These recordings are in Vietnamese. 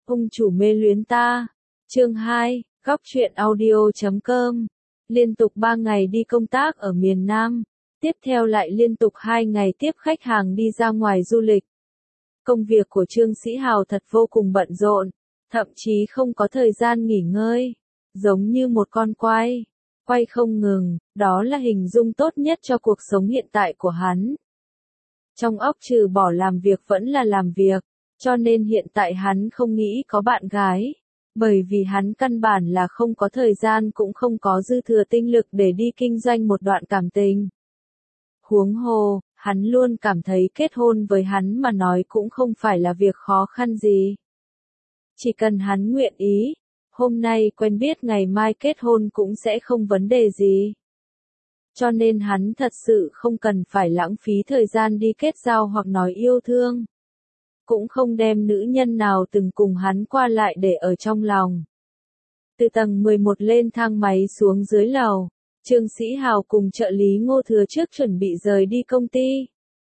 Ung chủ mê luyến ta. Chương 2, góc truyện audio.com. Liên tục 3 ngày đi công tác ở miền Nam, tiếp theo lại liên tục 2 ngày tiếp khách hàng đi ra ngoài du lịch. Công việc của Trương Sĩ Hào thật vô cùng bận rộn, thậm chí không có thời gian nghỉ ngơi, giống như một con quay, quay không ngừng, đó là hình dung tốt nhất cho cuộc sống hiện tại của hắn. Trong óc trừ bỏ làm việc vẫn là làm việc, cho nên hiện tại hắn không nghĩ có bạn gái, bởi vì hắn căn bản là không có thời gian cũng không có dư thừa tinh lực để đi kinh doanh một đoạn cảm tình. Huống hồ, hắn luôn cảm thấy kết hôn với hắn mà nói cũng không phải là việc khó khăn gì. Chỉ cần hắn nguyện ý, hôm nay quen biết ngày mai kết hôn cũng sẽ không vấn đề gì. Cho nên hắn thật sự không cần phải lãng phí thời gian đi kết giao hoặc nói yêu thương. Cũng không đem nữ nhân nào từng cùng hắn qua lại để ở trong lòng. Từ tầng 11 lên thang máy xuống dưới lầu, Trương Sĩ Hào cùng trợ lý Ngô Thừa Trước chuẩn bị rời đi công ty.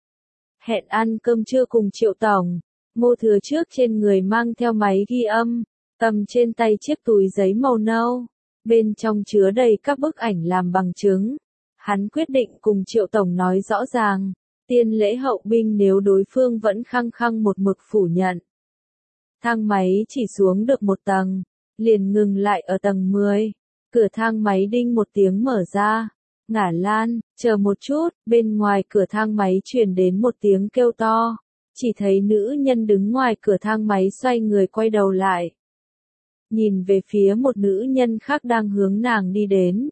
Hẹn ăn cơm trưa cùng Triệu Tổng, Ngô Thừa Trước trên người mang theo máy ghi âm, cầm trên tay chiếc túi giấy màu nâu, bên trong chứa đầy các bức ảnh làm bằng chứng. Hắn quyết định cùng Triệu Tổng nói rõ ràng, tiên lễ hậu binh nếu đối phương vẫn khăng khăng một mực phủ nhận. Thang máy chỉ xuống được một tầng, liền ngừng lại ở tầng 10, cửa thang máy đinh một tiếng mở ra. Ngả Lan, chờ một chút, bên ngoài cửa thang máy truyền đến một tiếng kêu to, chỉ thấy nữ nhân đứng ngoài cửa thang máy xoay người quay đầu lại. Nhìn về phía một nữ nhân khác đang hướng nàng đi đến.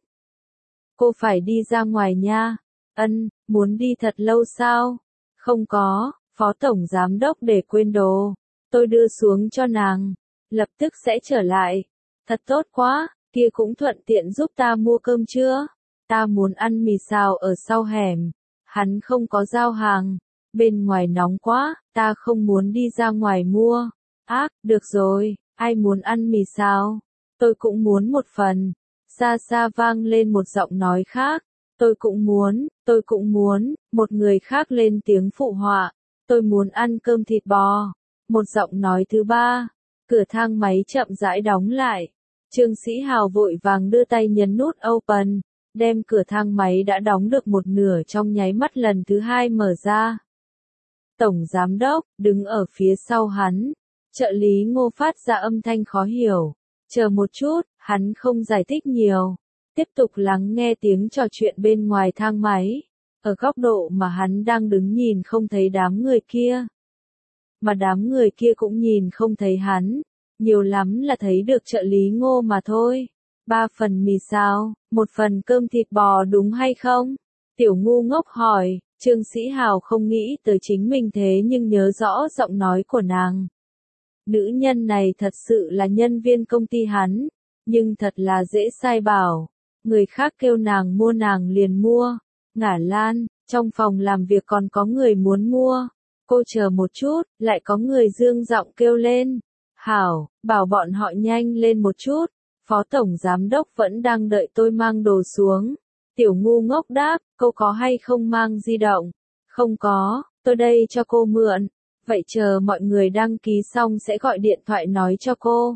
Cô phải đi ra ngoài nha. Ân, muốn đi thật lâu sao? Không có, Phó Tổng Giám Đốc để quên đồ. Tôi đưa xuống cho nàng. Lập tức sẽ trở lại. Thật tốt quá, kia cũng thuận tiện giúp ta mua cơm trưa. Ta muốn ăn mì xào ở sau hẻm. Hắn không có giao hàng. Bên ngoài nóng quá, ta không muốn đi ra ngoài mua. Ác, được rồi, ai muốn ăn mì xào? Tôi cũng muốn một phần. Xa xa vang lên một giọng nói khác. Tôi cũng muốn, một người khác lên tiếng phụ họa. Tôi muốn ăn cơm thịt bò. Một giọng nói thứ ba. Cửa thang máy chậm rãi đóng lại. Trương Sĩ Hào vội vàng đưa tay nhấn nút open, đem cửa thang máy đã đóng được một nửa trong nháy mắt lần thứ hai mở ra. Tổng Giám Đốc, đứng ở phía sau hắn. Trợ lý Ngô phát ra âm thanh khó hiểu. Chờ một chút, hắn không giải thích nhiều. Tiếp tục lắng nghe tiếng trò chuyện bên ngoài thang máy. Ở góc độ mà hắn đang đứng nhìn không thấy đám người kia. Mà đám người kia cũng nhìn không thấy hắn. Nhiều lắm là thấy được trợ lý Ngô mà thôi. 3 phần mì xào, 1 phần cơm thịt bò đúng hay không? Tiểu ngu ngốc hỏi. Trương Sĩ Hào không nghĩ tới chính mình thế nhưng nhớ rõ giọng nói của nàng. Nữ nhân này thật sự là nhân viên công ty hắn, nhưng thật là dễ sai bảo. Người khác kêu nàng mua nàng liền mua. Ngả Lan, trong phòng làm việc còn có người muốn mua. Cô chờ một chút, lại có người dương giọng kêu lên. Hảo, bảo bọn họ nhanh lên một chút. Phó Tổng Giám Đốc vẫn đang đợi tôi mang đồ xuống. Tiểu ngu ngốc đáp, cô có hay không mang di động? Không có, tôi đây cho cô mượn. Vậy chờ mọi người đăng ký xong sẽ gọi điện thoại nói cho cô.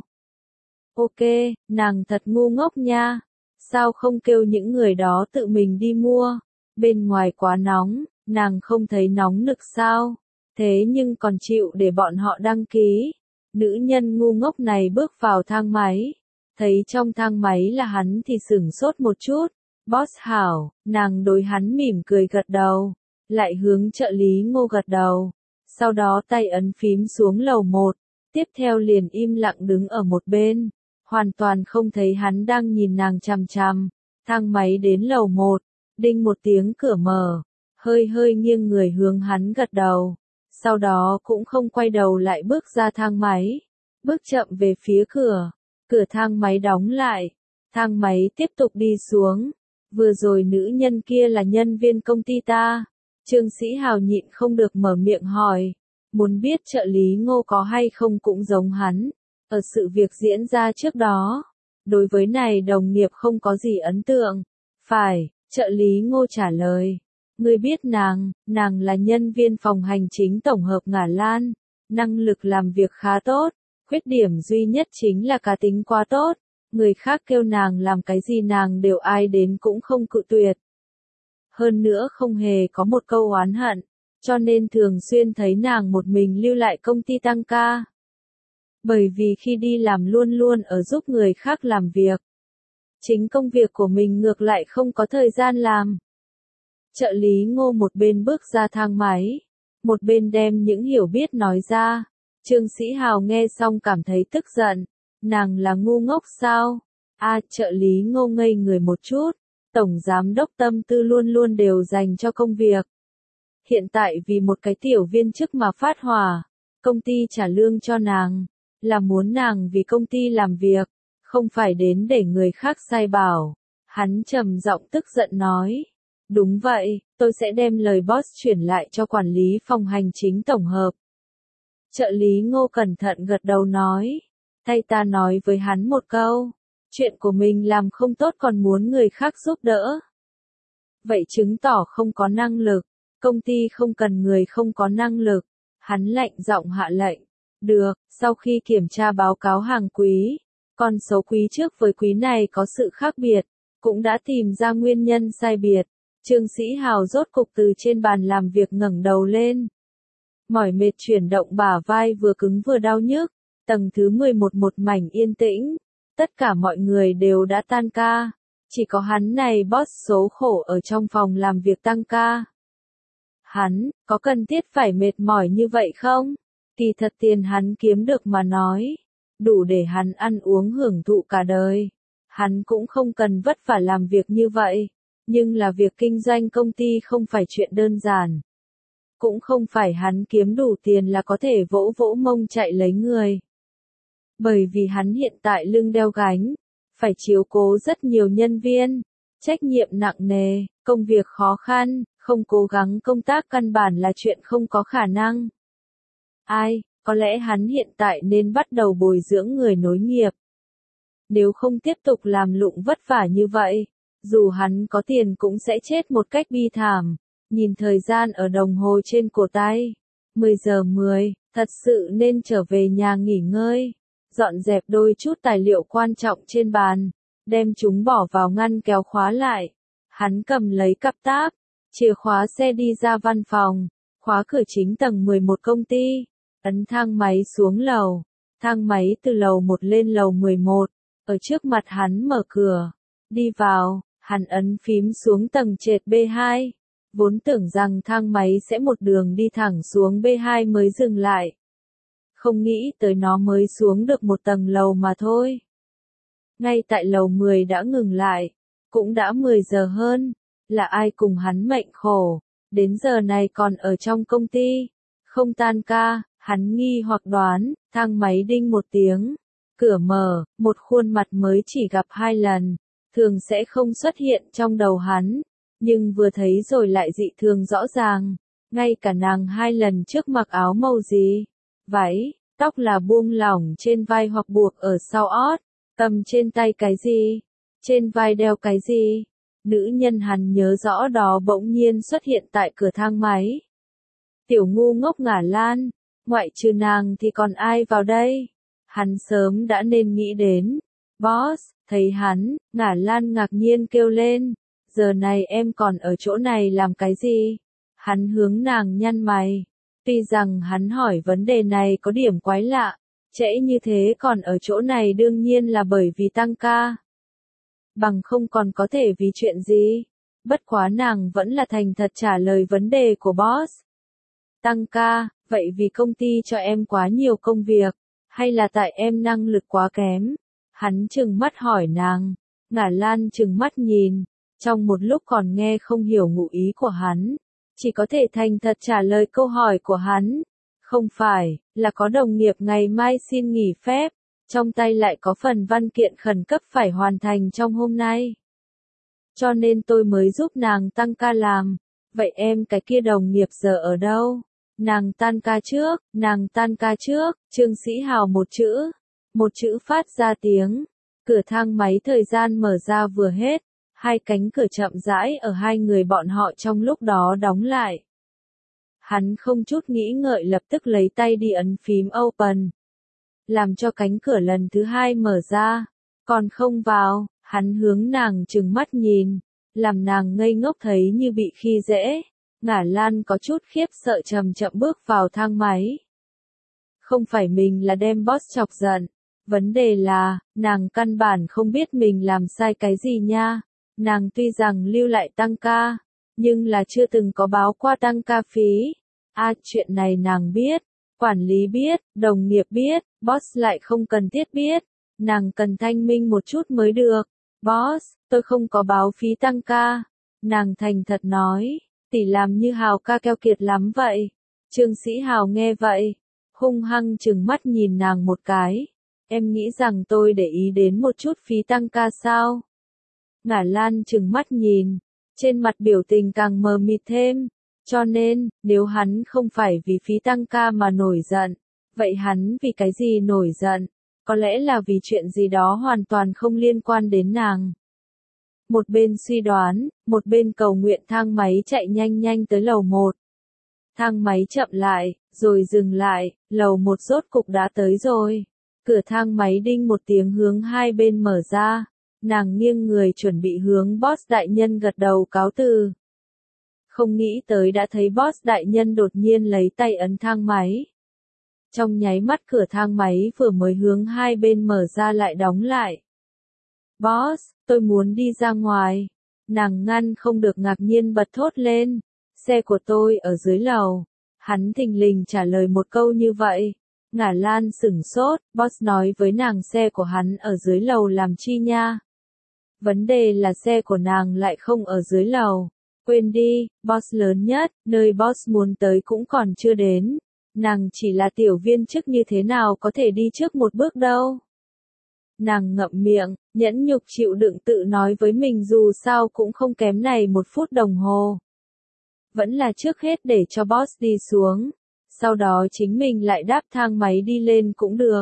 Ok, nàng thật ngu ngốc nha. Sao không kêu những người đó tự mình đi mua? Bên ngoài quá nóng, nàng không thấy nóng nực sao? Thế nhưng còn chịu để bọn họ đăng ký. Nữ nhân ngu ngốc này bước vào thang máy. Thấy trong thang máy là hắn thì sửng sốt một chút. Boss hảo, nàng đối hắn mỉm cười gật đầu. Lại hướng trợ lý Ngô gật đầu. Sau đó tay ấn phím xuống lầu 1. Tiếp theo liền im lặng đứng ở một bên. Hoàn toàn không thấy hắn đang nhìn nàng chằm chằm. Thang máy đến lầu 1. Đinh một tiếng cửa mở. Hơi hơi nghiêng người hướng hắn gật đầu. Sau đó cũng không quay đầu lại bước ra thang máy. Bước chậm về phía cửa. Cửa thang máy đóng lại. Thang máy tiếp tục đi xuống. Vừa rồi nữ nhân kia là nhân viên công ty ta. Trương Sĩ Hào nhịn không được mở miệng hỏi. Muốn biết trợ lý Ngô có hay không cũng giống hắn. Ở sự việc diễn ra trước đó. Đối với này đồng nghiệp không có gì ấn tượng. Phải, trợ lý Ngô trả lời. Ngươi biết nàng là nhân viên phòng hành chính tổng hợp Ngả Lan. Năng lực làm việc khá tốt. Khuyết điểm duy nhất chính là cá tính quá tốt, người khác kêu nàng làm cái gì nàng đều ai đến cũng không cự tuyệt. Hơn nữa không hề có một câu oán hận, cho nên thường xuyên thấy nàng một mình lưu lại công ty tăng ca. Bởi vì khi đi làm luôn luôn ở giúp người khác làm việc. Chính công việc của mình ngược lại không có thời gian làm. Trợ lý Ngô một bên bước ra thang máy, một bên đem những hiểu biết nói ra. Trương Sĩ Hào nghe xong cảm thấy tức giận. Nàng là ngu ngốc sao? Trợ lý Ngô ngây người một chút. Tổng giám đốc tâm tư luôn luôn đều dành cho công việc. Hiện tại vì một cái tiểu viên chức mà phát hỏa, công ty trả lương cho nàng, là muốn nàng vì công ty làm việc, không phải đến để người khác sai bảo. Hắn trầm giọng tức giận nói. Đúng vậy, tôi sẽ đem lời boss chuyển lại cho quản lý phòng hành chính tổng hợp. Trợ lý Ngô cẩn thận gật đầu nói. Thay ta nói với hắn một câu. Chuyện của mình làm không tốt còn muốn người khác giúp đỡ. Vậy chứng tỏ không có năng lực. Công ty không cần người không có năng lực. Hắn lạnh giọng hạ lệnh. Được, sau khi kiểm tra báo cáo hàng quý, con số quý trước với quý này có sự khác biệt, cũng đã tìm ra nguyên nhân sai biệt. Trương Sĩ Hào rốt cục từ trên bàn làm việc ngẩng đầu lên. Mỏi mệt chuyển động bả vai vừa cứng vừa đau nhức. Tầng thứ 11 một mảnh yên tĩnh. Tất cả mọi người đều đã tan ca. Chỉ có hắn này boss số khổ ở trong phòng làm việc tăng ca. Hắn, có cần thiết phải mệt mỏi như vậy không? Kỳ thật tiền hắn kiếm được mà nói. Đủ để hắn ăn uống hưởng thụ cả đời. Hắn cũng không cần vất vả làm việc như vậy. Nhưng là việc kinh doanh công ty không phải chuyện đơn giản. Cũng không phải hắn kiếm đủ tiền là có thể vỗ vỗ mông chạy lấy người. Bởi vì hắn hiện tại lưng đeo gánh, phải chiếu cố rất nhiều nhân viên, trách nhiệm nặng nề, công việc khó khăn, không cố gắng công tác căn bản là chuyện không có khả năng. Có lẽ hắn hiện tại nên bắt đầu bồi dưỡng người nối nghiệp. Nếu không tiếp tục làm lụng vất vả như vậy, dù hắn có tiền cũng sẽ chết một cách bi thảm. Nhìn thời gian ở đồng hồ trên cổ tay, 10 giờ 10, thật sự nên trở về nhà nghỉ ngơi. Dọn dẹp đôi chút tài liệu quan trọng trên bàn, đem chúng bỏ vào ngăn kéo khóa lại. Hắn cầm lấy cặp táp, chìa khóa xe đi ra văn phòng, khóa cửa chính tầng 11 công ty, ấn thang máy xuống lầu. Thang máy từ lầu 1 lên lầu 11, ở trước mặt hắn mở cửa, đi vào, hắn ấn phím xuống tầng trệt B2. Vốn tưởng rằng thang máy sẽ một đường đi thẳng xuống B2 mới dừng lại. Không nghĩ tới nó mới xuống được một tầng lầu mà thôi. Ngay tại lầu 10 đã ngừng lại. Cũng đã 10 giờ hơn. Là ai cùng hắn mệnh khổ. Đến giờ này còn ở trong công ty. Không tan ca, hắn nghi hoặc đoán. Thang máy đinh một tiếng. Cửa mở, một khuôn mặt mới chỉ gặp 2 lần. Thường sẽ không xuất hiện trong đầu hắn. Nhưng vừa thấy rồi lại dị thường rõ ràng. Ngay cả nàng 2 lần trước mặc áo màu gì? Váy, tóc là buông lỏng trên vai hoặc buộc ở sau ót. Cầm trên tay cái gì? Trên vai đeo cái gì? Nữ nhân hắn nhớ rõ đó bỗng nhiên xuất hiện tại cửa thang máy. Tiểu ngu ngốc Ngả Lan, ngoại trừ nàng thì còn ai vào đây? Hắn sớm đã nên nghĩ đến. Boss, thấy hắn, Ngả Lan ngạc nhiên kêu lên. Giờ này em còn ở chỗ này làm cái gì? Hắn hướng nàng nhăn mày. Tuy rằng hắn hỏi vấn đề này có điểm quái lạ, trễ như thế còn ở chỗ này đương nhiên là bởi vì tăng ca. Bằng không còn có thể vì chuyện gì? Bất quá nàng vẫn là thành thật trả lời vấn đề của boss. Tăng ca, vậy vì công ty cho em quá nhiều công việc, hay là tại em năng lực quá kém? Hắn trừng mắt hỏi nàng, Ngả Lan trừng mắt nhìn, trong một lúc còn nghe không hiểu ngụ ý của hắn. Chỉ có thể thành thật trả lời câu hỏi của hắn. Không phải, là có đồng nghiệp ngày mai xin nghỉ phép, trong tay lại có phần văn kiện khẩn cấp phải hoàn thành trong hôm nay. Cho nên tôi mới giúp nàng tăng ca làm. Vậy em cái kia đồng nghiệp giờ ở đâu? Nàng tan ca trước, Trương Sĩ Hào một chữ phát ra tiếng. Cửa thang máy thời gian mở ra vừa hết. 2 cánh cửa chậm rãi ở 2 người bọn họ trong lúc đó đóng lại. Hắn không chút nghĩ ngợi lập tức lấy tay đi ấn phím open. làm cho cánh cửa lần thứ hai mở ra. Còn không vào, hắn hướng nàng trừng mắt nhìn, làm nàng ngây ngốc thấy như bị khi dễ. Ngả Lan có chút khiếp sợ chậm chậm bước vào thang máy. Không phải mình là đem boss chọc giận. Vấn đề là, nàng căn bản không biết mình làm sai cái gì nha. Nàng tuy rằng lưu lại tăng ca, nhưng là chưa từng có báo qua tăng ca phí. Chuyện này nàng biết, quản lý biết, đồng nghiệp biết, boss lại không cần thiết biết. Nàng cần thanh minh một chút mới được. Boss, tôi không có báo phí tăng ca. Nàng thành thật nói, tỷ làm như Hào ca keo kiệt lắm vậy. Trương Sĩ Hào nghe vậy, hung hăng trừng mắt nhìn nàng một cái. Em nghĩ rằng tôi để ý đến một chút phí tăng ca sao? Ngả Lan trừng mắt nhìn, trên mặt biểu tình càng mờ mịt thêm. Cho nên, nếu hắn không phải vì phí tăng ca mà nổi giận, vậy hắn vì cái gì nổi giận? Có lẽ là vì chuyện gì đó hoàn toàn không liên quan đến nàng. Một bên suy đoán, một bên cầu nguyện thang máy chạy nhanh nhanh tới lầu 1. Thang máy chậm lại, rồi dừng lại, lầu 1 rốt cục đã tới rồi. Cửa thang máy đinh một tiếng hướng hai bên mở ra. Nàng nghiêng người chuẩn bị hướng boss đại nhân gật đầu cáo từ. Không nghĩ tới đã thấy boss đại nhân đột nhiên lấy tay ấn thang máy. Trong nháy mắt cửa thang máy vừa mới hướng hai bên mở ra lại đóng lại. Boss, tôi muốn đi ra ngoài. Nàng ngăn không được ngạc nhiên bật thốt lên. Xe của tôi ở dưới lầu. Hắn thình lình trả lời một câu như vậy. Ngả Lan sửng sốt, boss nói với nàng xe của hắn ở dưới lầu làm chi nha. Vấn đề là xe của nàng lại không ở dưới lầu. Quên đi, boss lớn nhất, nơi boss muốn tới cũng còn chưa đến. Nàng chỉ là tiểu viên chức như thế nào có thể đi trước một bước đâu. Nàng ngậm miệng, nhẫn nhục chịu đựng tự nói với mình dù sao cũng không kém này một phút đồng hồ. Vẫn là trước hết để cho boss đi xuống. Sau đó chính mình lại đáp thang máy đi lên cũng được.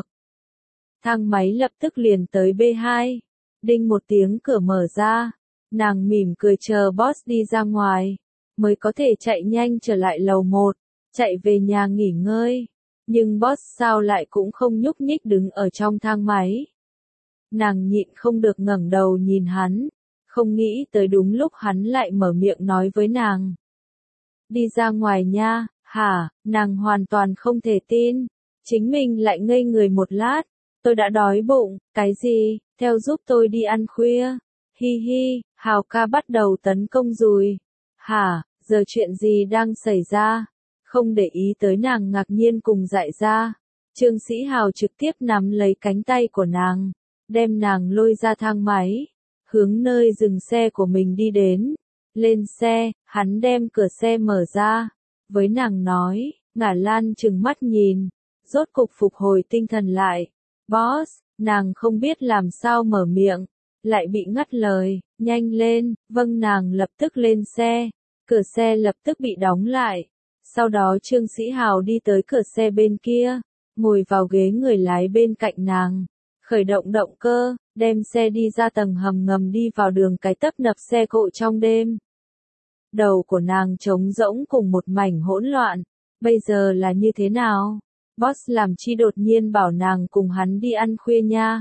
Thang máy lập tức liền tới B2. Đinh một tiếng cửa mở ra. Nàng mỉm cười chờ boss đi ra ngoài. Mới có thể chạy nhanh trở lại lầu 1. Chạy về nhà nghỉ ngơi. Nhưng boss sao lại cũng không nhúc nhích đứng ở trong thang máy. Nàng nhịn không được ngẩng đầu nhìn hắn. Không nghĩ tới đúng lúc hắn lại mở miệng nói với nàng. Đi ra ngoài nha. Hả, nàng hoàn toàn không thể tin. Chính mình lại ngây người một lát. Tôi đã đói bụng, cái gì, theo giúp tôi đi ăn khuya. Hi hi, Hào ca bắt đầu tấn công rồi. Hả, giờ chuyện gì đang xảy ra? Không để ý tới nàng ngạc nhiên cùng dại ra. Trương Sĩ Hào trực tiếp nắm lấy cánh tay của nàng. Đem nàng lôi ra thang máy. Hướng nơi dừng xe của mình đi đến. Lên xe, hắn đem cửa xe mở ra. Với nàng nói, Ngả Lan trừng mắt nhìn, rốt cục phục hồi tinh thần lại. Boss, nàng không biết làm sao mở miệng, lại bị ngắt lời, nhanh lên, vâng nàng lập tức lên xe, cửa xe lập tức bị đóng lại. Sau đó Trương Sĩ Hào đi tới cửa xe bên kia, ngồi vào ghế người lái bên cạnh nàng, khởi động động cơ, đem xe đi ra tầng hầm ngầm đi vào đường cái tấp nập xe cộ trong đêm. Đầu của nàng trống rỗng cùng một mảnh hỗn loạn. Bây giờ là như thế nào? Boss làm chi đột nhiên bảo nàng cùng hắn đi ăn khuya nha.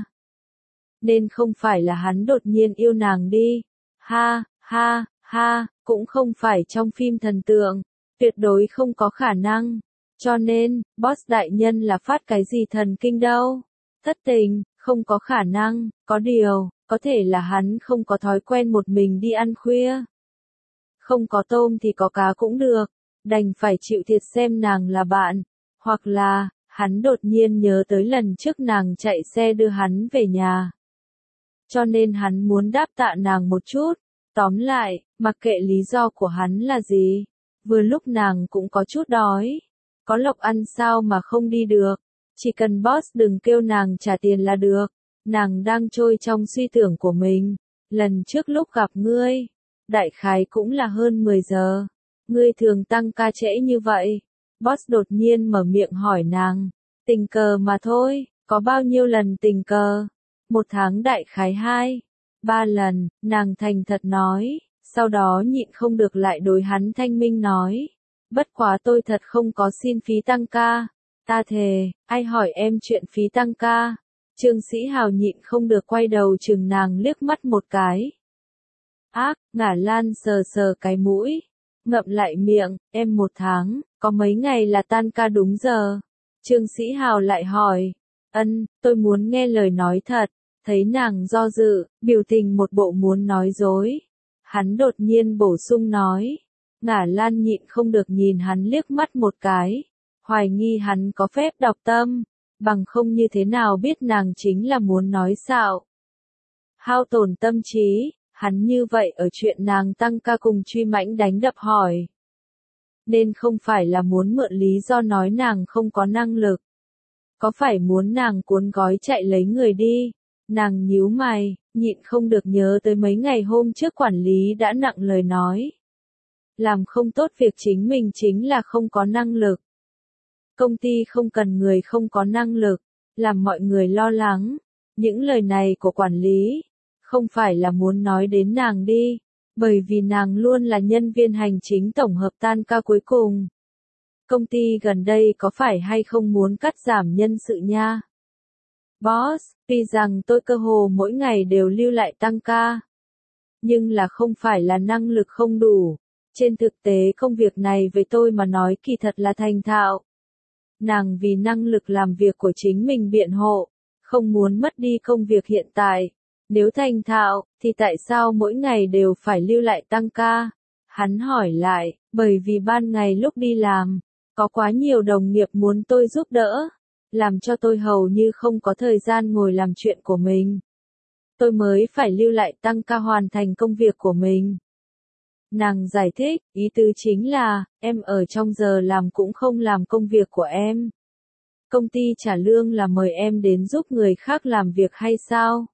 Nên không phải là hắn đột nhiên yêu nàng đi. Ha, ha, ha, cũng không phải trong phim thần tượng. Tuyệt đối không có khả năng. Cho nên, boss đại nhân là phát cái gì thần kinh đâu. Thất tình, không có khả năng, có điều, có thể là hắn không có thói quen một mình đi ăn khuya. Không có tôm thì có cá cũng được, đành phải chịu thiệt xem nàng là bạn, hoặc là, hắn đột nhiên nhớ tới lần trước nàng chạy xe đưa hắn về nhà. Cho nên hắn muốn đáp tạ nàng một chút, tóm lại, mặc kệ lý do của hắn là gì, vừa lúc nàng cũng có chút đói, có lộc ăn sao mà không đi được, chỉ cần boss đừng kêu nàng trả tiền là được, nàng đang trôi trong suy tưởng của mình, lần trước lúc gặp ngươi. Đại khái cũng là hơn 10 giờ. Ngươi thường tăng ca trễ như vậy. Boss đột nhiên mở miệng hỏi nàng. Tình cờ mà thôi, có bao nhiêu lần tình cờ? Một tháng đại khái 2, 3 lần, nàng thành thật nói. Sau đó nhịn không được lại đối hắn thanh minh nói. Bất quá tôi thật không có xin phí tăng ca. Ta thề, ai hỏi em chuyện phí tăng ca? Trương Sĩ Hào nhịn không được quay đầu chừng nàng liếc mắt một cái. Ác, Ngả Lan sờ sờ cái mũi, ngậm lại miệng, em 1 tháng, có mấy ngày là tan ca đúng giờ? Trương Sĩ Hào lại hỏi. Tôi muốn nghe lời nói thật. Thấy nàng do dự, biểu tình một bộ muốn nói dối. Hắn đột nhiên bổ sung nói. Ngả Lan nhịn không được nhìn hắn liếc mắt một cái. Hoài nghi hắn có phép đọc tâm. Bằng không như thế nào biết nàng chính là muốn nói xạo. Hao tổn tâm trí, hắn như vậy ở chuyện nàng tăng ca cùng Truy Mãnh đánh đập hỏi. Nên không phải là muốn mượn lý do nói nàng không có năng lực. Có phải muốn nàng cuốn gói chạy lấy người đi? Nàng nhíu mày, nhịn không được nhớ tới mấy ngày hôm trước quản lý đã nặng lời nói. Làm không tốt việc chính mình chính là không có năng lực. Công ty không cần người không có năng lực, làm mọi người lo lắng. Những lời này của quản lý, không phải là muốn nói đến nàng đi, bởi vì nàng luôn là nhân viên hành chính tổng hợp tan ca cuối cùng. Công ty gần đây có phải hay không muốn cắt giảm nhân sự nha? Boss, tuy rằng tôi cơ hồ mỗi ngày đều lưu lại tăng ca, nhưng là không phải là năng lực không đủ. Trên thực tế công việc này với tôi mà nói kỳ thật là thành thạo. Nàng vì năng lực làm việc của chính mình biện hộ, không muốn mất đi công việc hiện tại. Nếu thành thạo, thì tại sao mỗi ngày đều phải lưu lại tăng ca? Hắn hỏi lại, bởi vì ban ngày lúc đi làm, có quá nhiều đồng nghiệp muốn tôi giúp đỡ, làm cho tôi hầu như không có thời gian ngồi làm chuyện của mình. Tôi mới phải lưu lại tăng ca hoàn thành công việc của mình. Nàng giải thích, ý tứ chính là, em ở trong giờ làm cũng không làm công việc của em. Công ty trả lương là mời em đến giúp người khác làm việc hay sao?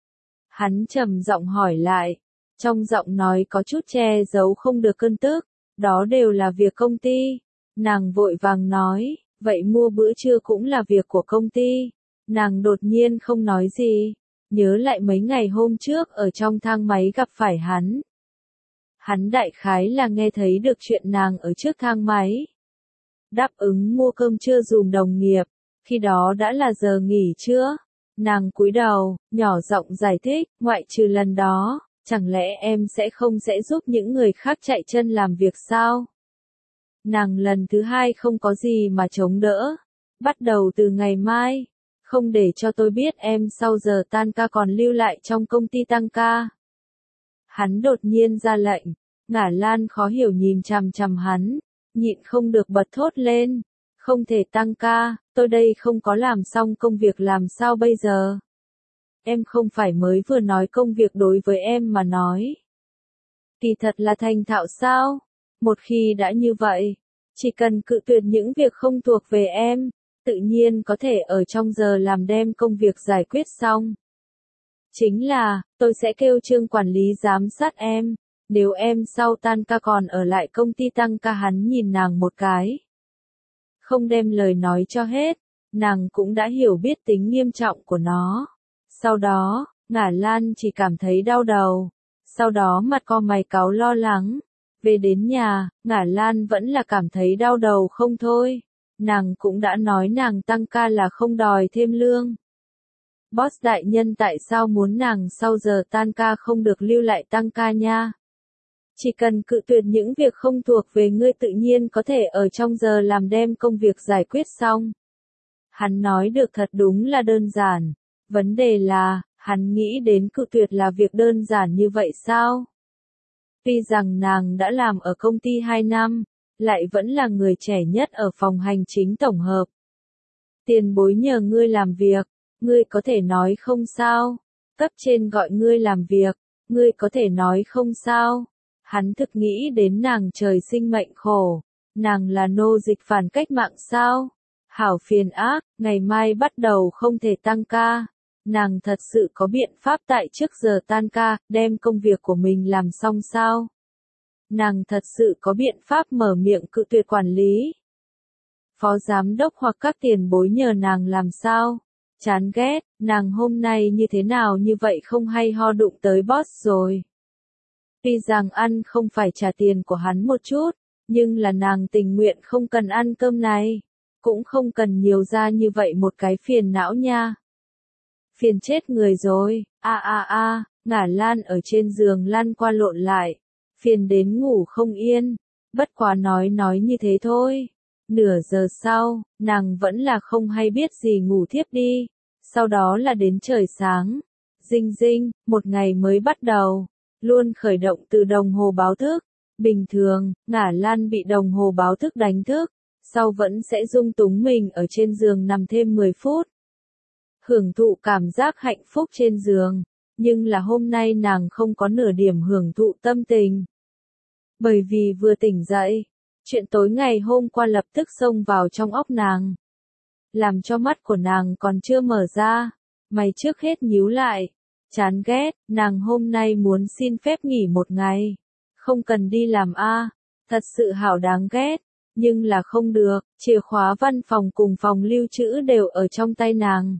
Hắn trầm giọng hỏi lại, trong giọng nói có chút che giấu không được cơn tức, đó đều là việc công ty. Nàng vội vàng nói, vậy mua bữa trưa cũng là việc của công ty. Nàng đột nhiên không nói gì, nhớ lại mấy ngày hôm trước ở trong thang máy gặp phải hắn. Hắn đại khái là nghe thấy được chuyện nàng ở trước thang máy. Đáp ứng mua cơm trưa dùm đồng nghiệp, khi đó đã là giờ nghỉ trưa. Nàng cúi đầu, nhỏ giọng giải thích, ngoại trừ lần đó, chẳng lẽ em sẽ giúp những người khác chạy chân làm việc sao? Nàng lần thứ hai không có gì mà chống đỡ. Bắt đầu từ ngày mai, không để cho tôi biết em sau giờ tan ca còn lưu lại trong công ty tăng ca. Hắn đột nhiên ra lệnh, Ngả Lan khó hiểu nhìn chằm chằm hắn, nhịn không được bật thốt lên. Không thể tăng ca, tôi đây không có làm xong công việc làm sao bây giờ? Em không phải mới vừa nói công việc đối với em mà nói. Kỳ thật là thành thạo sao? Một khi đã như vậy, chỉ cần cự tuyệt những việc không thuộc về em, tự nhiên có thể ở trong giờ làm đem công việc giải quyết xong. Chính là, tôi sẽ kêu Trương quản lý giám sát em, nếu em sau tan ca còn ở lại công ty tăng ca. Hắn nhìn nàng một cái. Không đem lời nói cho hết, nàng cũng đã hiểu biết tính nghiêm trọng của nó. Sau đó, Ngả Lan chỉ cảm thấy đau đầu, sau đó mặt co mày cáu lo lắng. Về đến nhà, Ngả Lan vẫn là cảm thấy đau đầu không thôi. Nàng cũng đã nói nàng tăng ca là không đòi thêm lương. Boss đại nhân tại sao muốn nàng sau giờ tan ca không được lưu lại tăng ca nha? Chỉ cần cự tuyệt những việc không thuộc về ngươi tự nhiên có thể ở trong giờ làm đem công việc giải quyết xong. Hắn nói được thật đúng là đơn giản. Vấn đề là, hắn nghĩ đến cự tuyệt là việc đơn giản như vậy sao? Tuy rằng nàng đã làm ở công ty 2 năm, lại vẫn là người trẻ nhất ở phòng hành chính tổng hợp. Tiền bối nhờ ngươi làm việc, ngươi có thể nói không sao? Cấp trên gọi ngươi làm việc, ngươi có thể nói không sao? Hắn thực nghĩ đến nàng trời sinh mệnh khổ, nàng là nô dịch phản cách mạng sao? Hảo phiền ác, ngày mai bắt đầu không thể tăng ca. Nàng thật sự có biện pháp tại trước giờ tan ca, đem công việc của mình làm xong sao? Nàng thật sự có biện pháp mở miệng cự tuyệt quản lý. Phó giám đốc hoặc các tiền bối nhờ nàng làm sao? Chán ghét, nàng hôm nay như thế nào như vậy không hay ho đụng tới boss rồi. Tuy rằng ăn không phải trả tiền của hắn một chút, nhưng là nàng tình nguyện không cần ăn cơm này. cũng không cần nhiều ra như vậy một cái phiền não nha. Phiền chết người rồi, ngả Lan ở trên giường lăn qua lộn lại, phiền đến ngủ không yên, bất quá nói như thế thôi. Nửa giờ sau, nàng vẫn là không hay biết gì ngủ thiếp đi, sau đó là đến trời sáng. Dinh dinh, một ngày mới bắt đầu, luôn khởi động từ đồng hồ báo thức. Bình thường, ngả Lan bị đồng hồ báo thức đánh thức, sau vẫn sẽ dung túng mình ở trên giường nằm thêm 10 phút. Hưởng thụ cảm giác hạnh phúc trên giường, nhưng là hôm nay nàng không có nửa điểm hưởng thụ tâm tình. Bởi vì vừa tỉnh dậy, chuyện tối ngày hôm qua lập tức xông vào trong óc nàng. Làm cho mắt của nàng còn chưa mở ra, mày trước hết nhíu lại. Chán ghét, nàng hôm nay muốn xin phép nghỉ một ngày. Không cần đi làm thật sự hảo đáng ghét. Nhưng là không được, chìa khóa văn phòng cùng phòng lưu trữ đều ở trong tay nàng.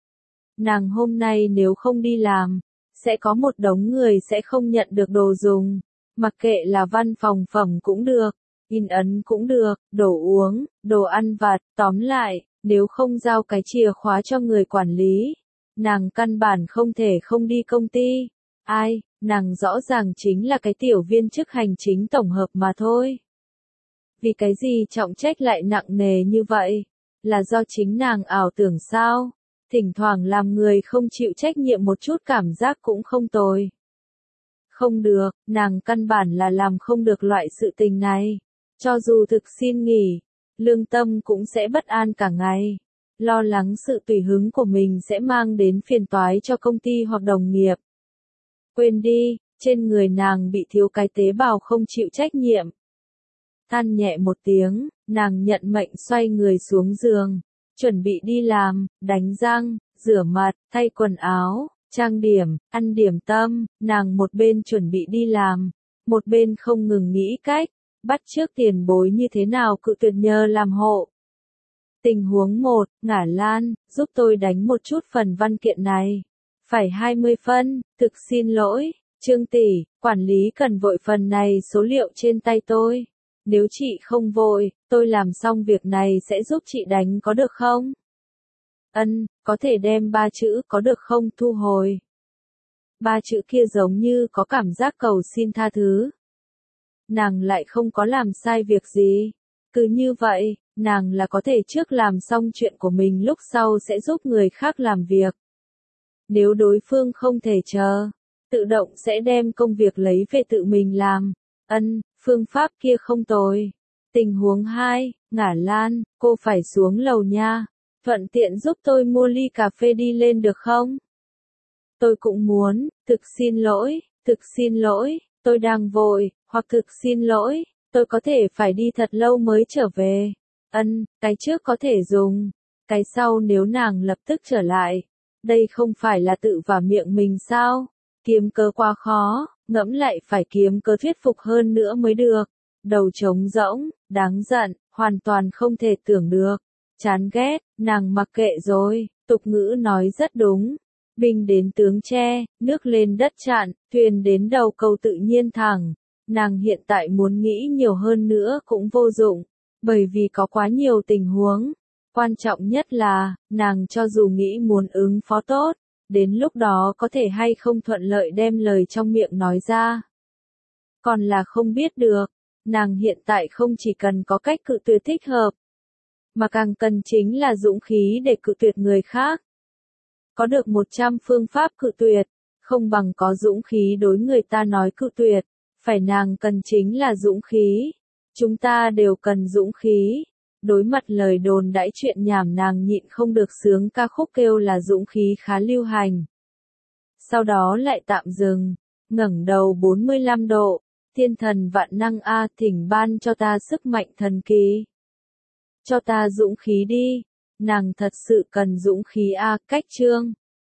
Nàng hôm nay nếu không đi làm, sẽ có một đống người sẽ không nhận được đồ dùng. Mặc kệ là văn phòng phẩm cũng được, in ấn cũng được, đồ uống, đồ ăn vặt, tóm lại, nếu không giao cái chìa khóa cho người quản lý, nàng căn bản không thể không đi công ty. Ai, nàng rõ ràng chính là cái tiểu viên chức hành chính tổng hợp mà thôi. Vì cái gì trọng trách lại nặng nề như vậy? Là do chính nàng ảo tưởng sao? Thỉnh thoảng làm người không chịu trách nhiệm một chút cảm giác cũng không tồi. Không được, nàng căn bản là làm không được loại sự tình này. Cho dù thực xin nghỉ, lương tâm cũng sẽ bất an cả ngày. Lo lắng sự tùy hứng của mình sẽ mang đến phiền toái cho công ty hoặc đồng nghiệp. Quên đi, trên người nàng bị thiếu cái tế bào không chịu trách nhiệm. Than nhẹ một tiếng, nàng nhận mệnh xoay người xuống giường, chuẩn bị đi làm, đánh răng, rửa mặt, thay quần áo, trang điểm, ăn điểm tâm, nàng một bên chuẩn bị đi làm, một bên không ngừng nghĩ cách, bắt chước tiền bối như thế nào cự tuyệt nhờ làm hộ. Tình huống 1, ngả Lan, giúp tôi đánh một chút phần văn kiện này. Phải 20 phân, thực xin lỗi, Trương tỷ, quản lý cần vội phần này số liệu trên tay tôi. Nếu chị không vội, tôi làm xong việc này sẽ giúp chị đánh có được không? Có thể đem 3 chữ có được không thu hồi. 3 chữ kia giống như có cảm giác cầu xin tha thứ. Nàng lại không có làm sai việc gì. Cứ như vậy, nàng là có thể trước làm xong chuyện của mình lúc sau sẽ giúp người khác làm việc. Nếu đối phương không thể chờ, tự động sẽ đem công việc lấy về tự mình làm. Phương pháp kia không tồi. Tình huống 2, ngả Lan, cô phải xuống lầu nha. Thuận tiện giúp tôi mua ly cà phê đi lên được không? Tôi cũng muốn, thực xin lỗi, tôi đang vội, hoặc thực xin lỗi, tôi có thể phải đi thật lâu mới trở về. Cái trước có thể dùng, cái sau nếu nàng lập tức trở lại. Đây không phải là tự vả miệng mình sao? Kiếm cớ quá khó, ngẫm lại phải kiếm cớ thuyết phục hơn nữa mới được. Đầu trống rỗng, đáng giận, hoàn toàn không thể tưởng được. Chán ghét, nàng mặc kệ rồi, tục ngữ nói rất đúng. Binh đến tướng tre, nước lên đất chặn, thuyền đến đầu cầu tự nhiên thẳng. Nàng hiện tại muốn nghĩ nhiều hơn nữa cũng vô dụng, bởi vì có quá nhiều tình huống. Quan trọng nhất là, nàng cho dù nghĩ muốn ứng phó tốt, đến lúc đó có thể hay không thuận lợi đem lời trong miệng nói ra. Còn là không biết được, nàng hiện tại không chỉ cần có cách cự tuyệt thích hợp, mà càng cần chính là dũng khí để cự tuyệt người khác. Có được 100 phương pháp cự tuyệt, không bằng có dũng khí đối người ta nói cự tuyệt, phải nàng cần chính là dũng khí. Chúng ta đều cần dũng khí. Đối mặt lời đồn đãi chuyện nhảm nàng nhịn không được sướng ca khúc kêu là dũng khí khá lưu hành. Sau đó lại tạm dừng, ngẩng đầu 45 độ, thiên thần vạn năng thỉnh ban cho ta sức mạnh thần kỳ. Cho ta dũng khí đi, nàng thật sự cần dũng khí cách chương.